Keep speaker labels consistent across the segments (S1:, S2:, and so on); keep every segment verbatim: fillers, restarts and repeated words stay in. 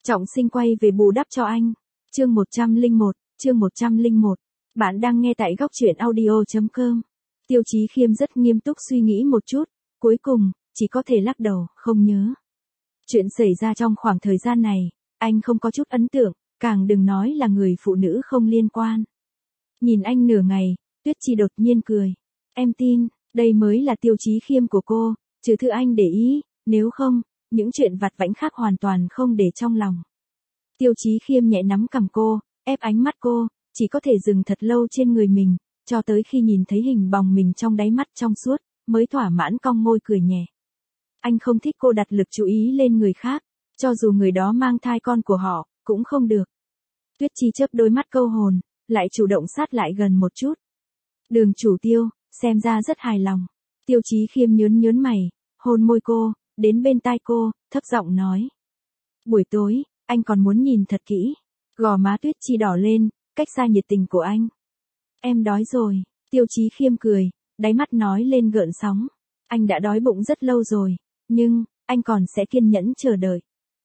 S1: Trọng Sinh quay về bù đắp cho anh. Chương một trăm lẻ một, chương một trăm lẻ một. Bạn đang nghe tại góc truyện audio chấm com. Tiêu Chí Khiêm rất nghiêm túc suy nghĩ một chút, cuối cùng, chỉ có thể lắc đầu, không nhớ. Chuyện xảy ra trong khoảng thời gian này, anh không có chút ấn tượng, càng đừng nói là người phụ nữ không liên quan. Nhìn anh nửa ngày, Tuyết Chi đột nhiên cười. Em tin, đây mới là Tiêu Chí Khiêm của cô, trừ thứ anh để ý, nếu không, những chuyện vặt vãnh khác hoàn toàn không để trong lòng. Tiêu Chí Khiêm nhẹ nắm cằm cô, ép ánh mắt cô, chỉ có thể dừng thật lâu trên người mình, cho tới khi nhìn thấy hình bóng mình trong đáy mắt trong suốt, mới thỏa mãn cong môi cười nhẹ. Anh không thích cô đặt lực chú ý lên người khác, cho dù người đó mang thai con của họ, cũng không được. Tuyết Chi chớp đôi mắt câu hồn, lại chủ động sát lại gần một chút. Đường chủ Tiêu, xem ra rất hài lòng. Tiêu Chí Khiêm nhớn nhớn mày, hôn môi cô, đến bên tai cô, thấp giọng nói. Buổi tối, anh còn muốn nhìn thật kỹ. Gò má Tuyết Chi đỏ lên, cách xa nhiệt tình của anh. Em đói rồi, Tiêu Chí Khiêm cười, đáy mắt nói lên gợn sóng. Anh đã đói bụng rất lâu rồi, nhưng, anh còn sẽ kiên nhẫn chờ đợi.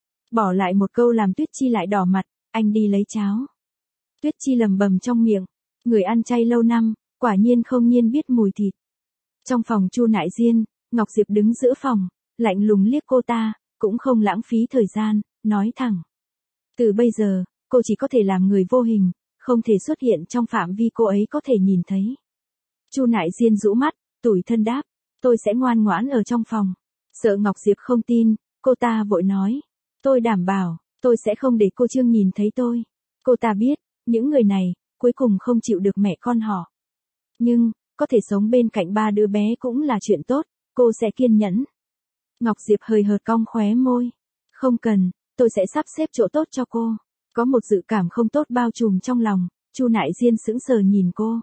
S1: Bỏ lại một câu làm Tuyết Chi lại đỏ mặt, anh đi lấy cháo. Tuyết Chi lầm bầm trong miệng, người ăn chay lâu năm, quả nhiên không nhiên biết mùi thịt. Trong phòng Chu Nại Diên, Ngọc Diệp đứng giữa phòng, lạnh lùng liếc cô ta, cũng không lãng phí thời gian, nói thẳng. Từ bây giờ, cô chỉ có thể làm người vô hình, không thể xuất hiện trong phạm vi cô ấy có thể nhìn thấy. Chu Nại Diên rũ mắt, tủi thân đáp, tôi sẽ ngoan ngoãn ở trong phòng. Sợ Ngọc Diệp không tin, cô ta vội nói, tôi đảm bảo, tôi sẽ không để cô Trương nhìn thấy tôi. Cô ta biết, những người này, cuối cùng không chịu được mẹ con họ. Nhưng, có thể sống bên cạnh ba đứa bé cũng là chuyện tốt, cô sẽ kiên nhẫn. Ngọc Diệp hơi hợt cong khóe môi. Không cần, tôi sẽ sắp xếp chỗ tốt cho cô. Có một dự cảm không tốt bao trùm trong lòng, Chu Nại Diên sững sờ nhìn cô.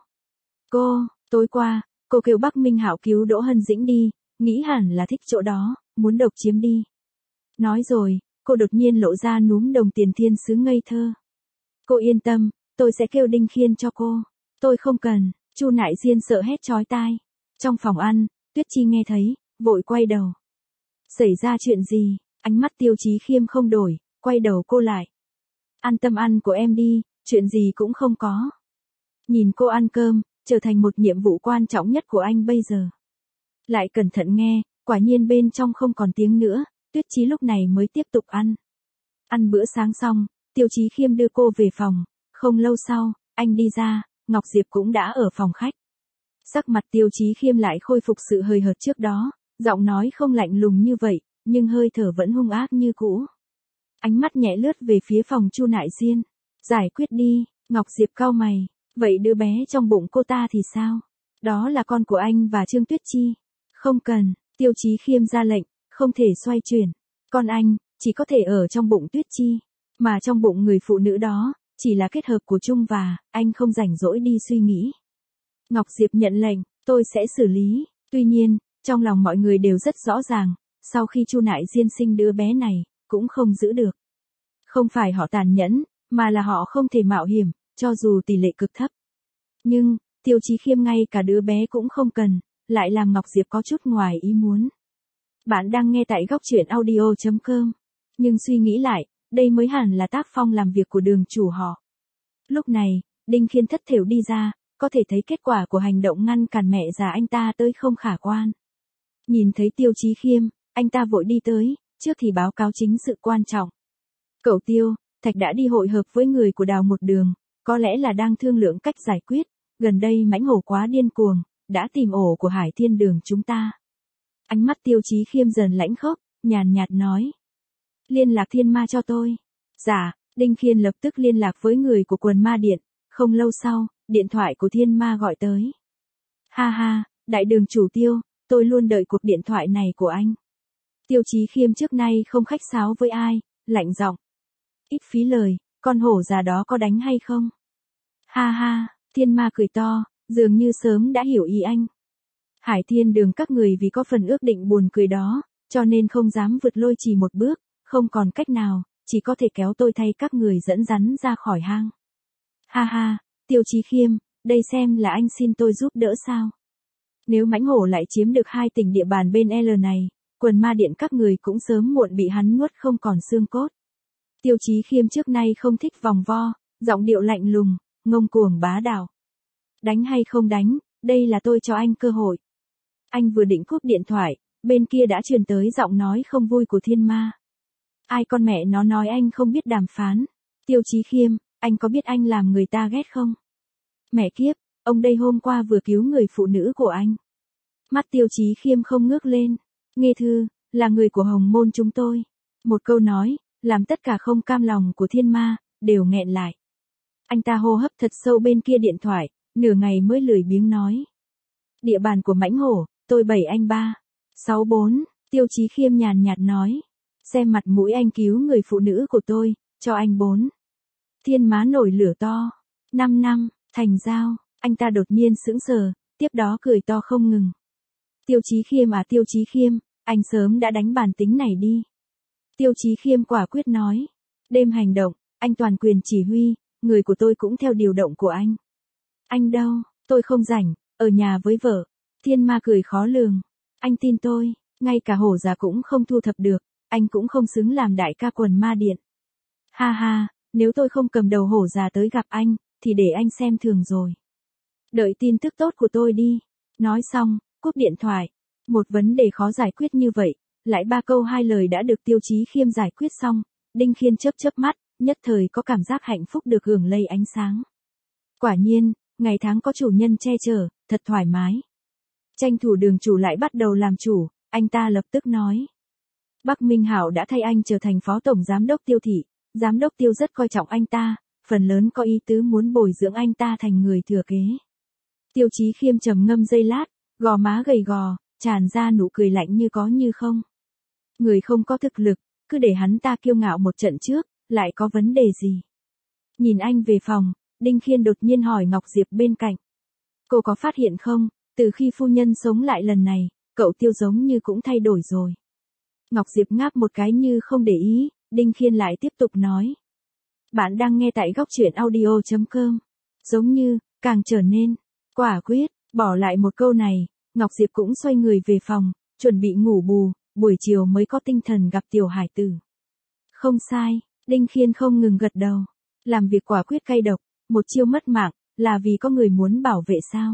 S1: Cô, tối qua, cô kêu Bắc Minh Hạo cứu Đỗ Hân Dĩnh đi, nghĩ hẳn là thích chỗ đó, muốn độc chiếm đi. Nói rồi, cô đột nhiên lộ ra núm đồng tiền thiên sứ ngây thơ. Cô yên tâm, tôi sẽ kêu Đinh Khiên cho cô. Tôi không cần, Chu Nại Diên sợ hét chói tai. Trong phòng ăn, Tuyết Chi nghe thấy, vội quay đầu. Xảy ra chuyện gì? Ánh mắt Tiêu Chí Khiêm không đổi, quay đầu cô lại. An tâm ăn của em đi, chuyện gì cũng không có. Nhìn cô ăn cơm, trở thành một nhiệm vụ quan trọng nhất của anh bây giờ. Lại cẩn thận nghe, quả nhiên bên trong không còn tiếng nữa, Tuyết Chi lúc này mới tiếp tục ăn. Ăn bữa sáng xong, Tiêu Chí Khiêm đưa cô về phòng, không lâu sau, anh đi ra, Ngọc Diệp cũng đã ở phòng khách. Sắc mặt Tiêu Chí Khiêm lại khôi phục sự hời hợt trước đó, giọng nói không lạnh lùng như vậy, nhưng hơi thở vẫn hung ác như cũ. Ánh mắt nhẹ lướt về phía phòng Chu Nại Diên. Giải quyết đi, Ngọc Diệp cau mày, vậy đứa bé trong bụng cô ta thì sao? Đó là con của anh và Trương Tuyết Chi. Không cần, Tiêu Chí Khiêm ra lệnh, không thể xoay chuyển. Con anh, chỉ có thể ở trong bụng Tuyết Chi, mà trong bụng người phụ nữ đó, chỉ là kết hợp của Trung và, anh không rảnh rỗi đi suy nghĩ. Ngọc Diệp nhận lệnh, tôi sẽ xử lý, tuy nhiên, trong lòng mọi người đều rất rõ ràng, sau khi Chu Nại Diên sinh đứa bé này, cũng không giữ được. Không phải họ tàn nhẫn, mà là họ không thể mạo hiểm, cho dù tỷ lệ cực thấp. Nhưng, Tiêu Chí Khiêm ngay cả đứa bé cũng không cần, lại làm Ngọc Diệp có chút ngoài ý muốn. Bạn đang nghe tại góc truyện audio chấm com. Nhưng suy nghĩ lại, đây mới hẳn là tác phong làm việc của đường chủ họ. Lúc này, Đinh Khiên thất thểu đi ra, có thể thấy kết quả của hành động ngăn cản mẹ già anh ta tới không khả quan. Nhìn thấy Tiêu Chí Khiêm, anh ta vội đi tới, trước thì báo cáo chính sự quan trọng. Cậu Tiêu, Thạch đã đi hội hợp với người của Đào một đường, có lẽ là đang thương lượng cách giải quyết, gần đây mãnh hổ quá điên cuồng, đã tìm ổ của Hải Thiên Đường chúng ta. Ánh mắt Tiêu Chí Khiêm dần lãnh khốc, nhàn nhạt nói. Liên lạc Thiên Ma cho tôi. Dạ, Đinh Khiên lập tức liên lạc với người của quần ma điện, không lâu sau, điện thoại của Thiên Ma gọi tới. Ha ha, đại đường chủ Tiêu, tôi luôn đợi cuộc điện thoại này của anh. Tiêu Chí Khiêm trước nay không khách sáo với ai, lạnh giọng. Ít phí lời, con hổ già đó có đánh hay không? Ha ha, Thiên Ma cười to, dường như sớm đã hiểu ý anh. Hải Thiên Đường các người vì có phần ước định buồn cười đó, cho nên không dám vượt lôi chỉ một bước, không còn cách nào, chỉ có thể kéo tôi thay các người dẫn rắn ra khỏi hang. Ha ha, Tiêu Chí Khiêm, đây xem là anh xin tôi giúp đỡ sao? Nếu mãnh hổ lại chiếm được hai tỉnh địa bàn bên L này, quần ma điện các người cũng sớm muộn bị hắn nuốt không còn xương cốt. Tiêu Chí Khiêm trước nay không thích vòng vo, giọng điệu lạnh lùng, ngông cuồng bá đạo. Đánh hay không đánh, đây là tôi cho anh cơ hội. Anh vừa định cúp điện thoại, bên kia đã truyền tới giọng nói không vui của Thiên Ma. Ai con mẹ nó nói anh không biết đàm phán. Tiêu Chí Khiêm, anh có biết anh làm người ta ghét không? Mẹ kiếp, ông đây hôm qua vừa cứu người phụ nữ của anh. Mắt Tiêu Chí Khiêm không ngước lên. Nghe thư, là người của Hồng Môn chúng tôi. Một câu nói, làm tất cả không cam lòng của Thiên Ma, đều nghẹn lại. Anh ta hô hấp thật sâu bên kia điện thoại, nửa ngày mới lười biếng nói. Địa bàn của mãnh hổ, tôi bảy anh ba. Sáu bốn, Tiêu Chí Khiêm nhàn nhạt nói. Xem mặt mũi anh cứu người phụ nữ của tôi, cho anh bốn. Thiên Má nổi lửa to. Năm năm, thành giao, anh ta đột nhiên sững sờ, tiếp đó cười to không ngừng. Tiêu Chí Khiêm à Tiêu Chí Khiêm, anh sớm đã đánh bản tính này đi. Tiêu Chí Khiêm quả quyết nói. Đêm hành động, anh toàn quyền chỉ huy, người của tôi cũng theo điều động của anh. Anh đâu, tôi không rảnh, ở nhà với vợ. Thiên Ma cười khó lường. Anh tin tôi, ngay cả hổ già cũng không thu thập được, anh cũng không xứng làm đại ca quần ma điện. Ha ha, nếu tôi không cầm đầu hổ già tới gặp anh, thì để anh xem thường rồi. Đợi tin tức tốt của tôi đi. Nói xong, cúp điện thoại. Một vấn đề khó giải quyết như vậy, lại ba câu hai lời đã được Tiêu Chí Khiêm giải quyết xong. Đinh Khiên chớp chớp mắt, nhất thời có cảm giác hạnh phúc được hưởng lây ánh sáng. Quả nhiên, ngày tháng có chủ nhân che chở, thật thoải mái. Tranh thủ Đường chủ lại bắt đầu làm chủ, anh ta lập tức nói. Bắc Minh Hảo đã thay anh trở thành phó tổng giám đốc Tiêu thị, giám đốc Tiêu rất coi trọng anh ta, phần lớn có ý tứ muốn bồi dưỡng anh ta thành người thừa kế. Tiêu Chí Khiêm trầm ngâm giây lát, gò má gầy gò, tràn ra nụ cười lạnh như có như không. Người không có thực lực, cứ để hắn ta kiêu ngạo một trận trước, lại có vấn đề gì? Nhìn anh về phòng, Đinh Khiên đột nhiên hỏi Ngọc Diệp bên cạnh. Cô có phát hiện không, từ khi phu nhân sống lại lần này, cậu Tiêu giống như cũng thay đổi rồi. Ngọc Diệp ngáp một cái như không để ý, Đinh Khiên lại tiếp tục nói. Bạn đang nghe tại góc truyện audio chấm com. Giống như, càng trở nên, quả quyết, bỏ lại một câu này, Ngọc Diệp cũng xoay người về phòng, chuẩn bị ngủ bù, buổi chiều mới có tinh thần gặp tiểu hải tử. Không sai, Đinh Khiên không ngừng gật đầu. Làm việc quả quyết cay độc, một chiêu mất mạng, là vì có người muốn bảo vệ sao?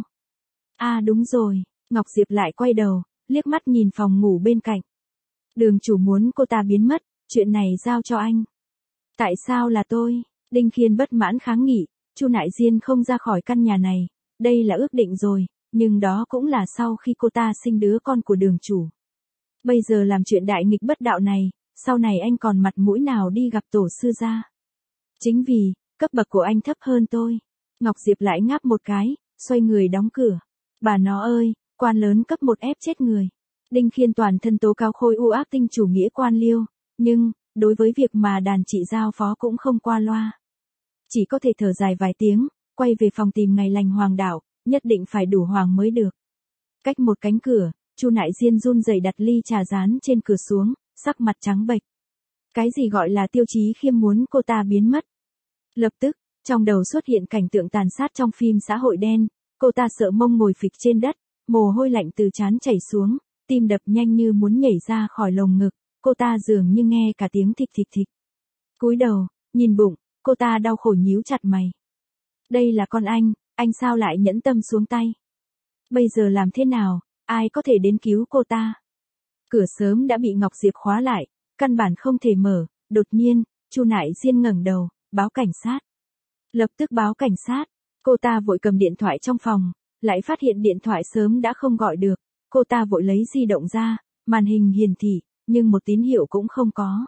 S1: À đúng rồi, Ngọc Diệp lại quay đầu, liếc mắt nhìn phòng ngủ bên cạnh. Đường chủ muốn cô ta biến mất, chuyện này giao cho anh. Tại sao là tôi? Đinh Khiên bất mãn kháng nghị, Chu Nại Diên không ra khỏi căn nhà này, đây là ước định rồi, nhưng đó cũng là sau khi cô ta sinh đứa con của đường chủ. Bây giờ làm chuyện đại nghịch bất đạo này, sau này anh còn mặt mũi nào đi gặp tổ sư gia? Chính vì, cấp bậc của anh thấp hơn tôi. Ngọc Diệp lại ngáp một cái, xoay người đóng cửa. Bà nó ơi, quan lớn cấp một ép chết người. Đinh Khiên toàn thân tố cáo Khôi U ác tinh chủ nghĩa quan liêu, nhưng, đối với việc mà đàn chị giao phó cũng không qua loa. Chỉ có thể thở dài vài tiếng, quay về phòng tìm ngày lành hoàng đạo, nhất định phải đủ hoàng mới được. Cách một cánh cửa, Chu Nại Diên run rẩy đặt ly trà rán trên cửa xuống, sắc mặt trắng bệch. Cái gì gọi là Tiêu Chí Khiêm muốn cô ta biến mất? Lập tức, trong đầu xuất hiện cảnh tượng tàn sát trong phim xã hội đen, cô ta sợ mông ngồi phịch trên đất, mồ hôi lạnh từ trán chảy xuống, tim đập nhanh như muốn nhảy ra khỏi lồng ngực, cô ta dường như nghe cả tiếng thịch thịch thịch. Cúi đầu, nhìn bụng, cô ta đau khổ nhíu chặt mày. Đây là con anh, anh sao lại nhẫn tâm xuống tay? Bây giờ làm thế nào, ai có thể đến cứu cô ta? Cửa sớm đã bị Ngọc Diệp khóa lại, căn bản không thể mở, đột nhiên, Chu Nại Diên ngẩng đầu, báo cảnh sát. Lập tức báo cảnh sát, cô ta vội cầm điện thoại trong phòng, lại phát hiện điện thoại sớm đã không gọi được, cô ta vội lấy di động ra, màn hình hiển thị, nhưng một tín hiệu cũng không có.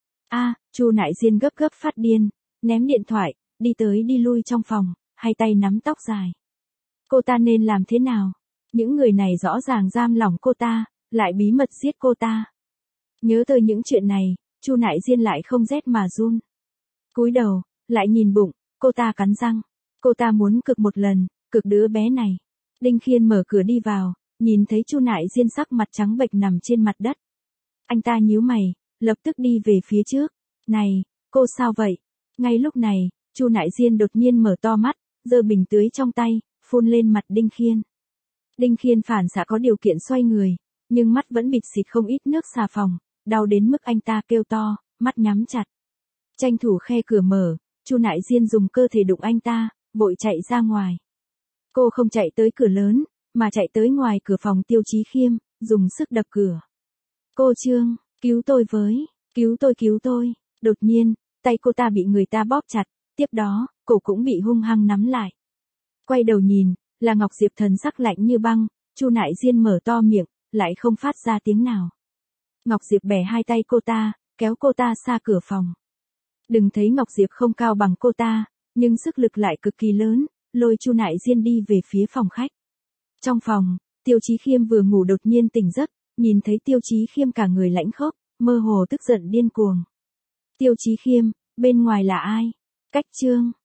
S1: A, Chu Nại Diên gấp gấp phát điên, ném điện thoại, đi tới đi lui trong phòng, hai tay nắm tóc dài. Cô ta nên làm thế nào? Những người này rõ ràng giam lỏng cô ta, lại bí mật giết cô ta. Nhớ tới những chuyện này, Chu Nại Diên lại không rét mà run. Cúi đầu, lại nhìn bụng, cô ta cắn răng. Cô ta muốn cực một lần, cực đứa bé này. Đinh Khiên mở cửa đi vào, nhìn thấy Chu Nại Diên sắc mặt trắng bệch nằm trên mặt đất. Anh ta nhíu mày, lập tức đi về phía trước. Này, cô sao vậy? Ngay lúc này, Chu Nại Diên đột nhiên mở to mắt, giơ bình tưới trong tay, phun lên mặt Đinh Khiên. Đinh Khiên phản xạ có điều kiện xoay người, nhưng mắt vẫn bịt xịt không ít nước xà phòng, đau đến mức anh ta kêu to, mắt nhắm chặt. Tranh thủ khe cửa mở, Chu Nại Diên dùng cơ thể đụng anh ta, vội chạy ra ngoài. Cô không chạy tới cửa lớn, mà chạy tới ngoài cửa phòng Tiêu Chí Khiêm, dùng sức đập cửa. Cô Trương, cứu tôi với, cứu tôi cứu tôi. Đột nhiên, tay cô ta bị người ta bóp chặt, tiếp đó, cổ cũng bị hung hăng nắm lại. Quay đầu nhìn, là Ngọc Diệp thần sắc lạnh như băng, Chu Nại Diên mở to miệng, lại không phát ra tiếng nào. Ngọc Diệp bẻ hai tay cô ta, kéo cô ta xa cửa phòng. Đừng thấy Ngọc Diệp không cao bằng cô ta, nhưng sức lực lại cực kỳ lớn, lôi Chu Nại Diên đi về phía phòng khách. Trong phòng, Tiêu Chí Khiêm vừa ngủ đột nhiên tỉnh giấc, nhìn thấy Tiêu Chí Khiêm cả người lãnh khốc, mơ hồ tức giận điên cuồng. Tiêu Chí Khiêm, bên ngoài là ai? Cách Trương.